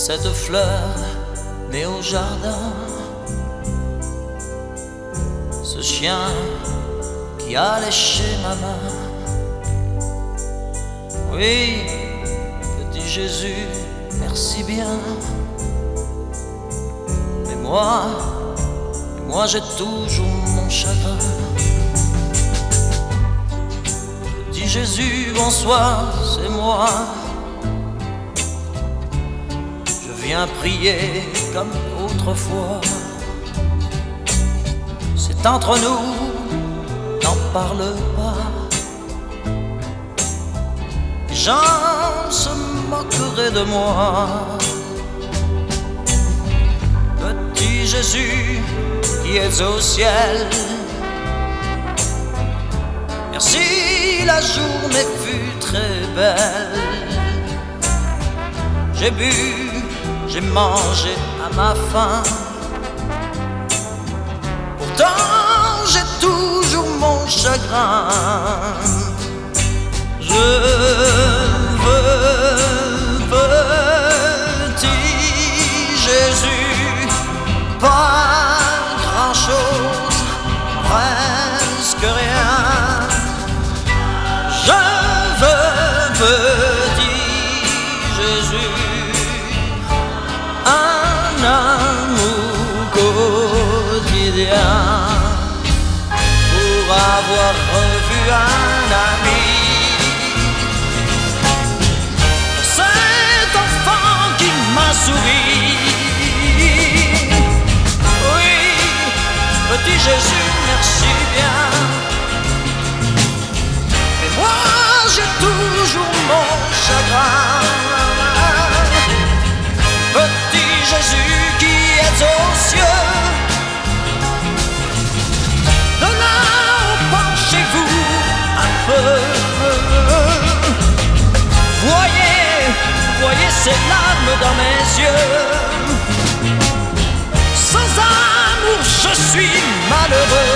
cette fleur née au jardin, ce chien qui a léché ma main. Oui, petit Jésus, merci bien. Mais moi j'ai toujours mon chagrin. Petit Jésus, bonsoir, c'est moi. Je viens prier comme autrefois. C'est entre nous, n'en parle pas. Les gens se moqueraient de moi. Petit Jésus qui es au ciel, merci, la journée fut très belle. J'ai bu, j'ai mangé à ma faim. Pourtant j'ai toujours mon chagrin. Je veux, petit Jésus, pas grand-chose, presque rien. Je veux, petit Jésus, un amour quotidien, pour avoir revu un ami. Cet enfant qui m'a souri. Oui, petit Jésus, merci bien. Mais moi j'ai toujours mon chagrin. Petit Jésus qui est aux cieux, de là penchez-vous un peu. Voyez ces larmes dans mes yeux. Sans amour je suis malheureux.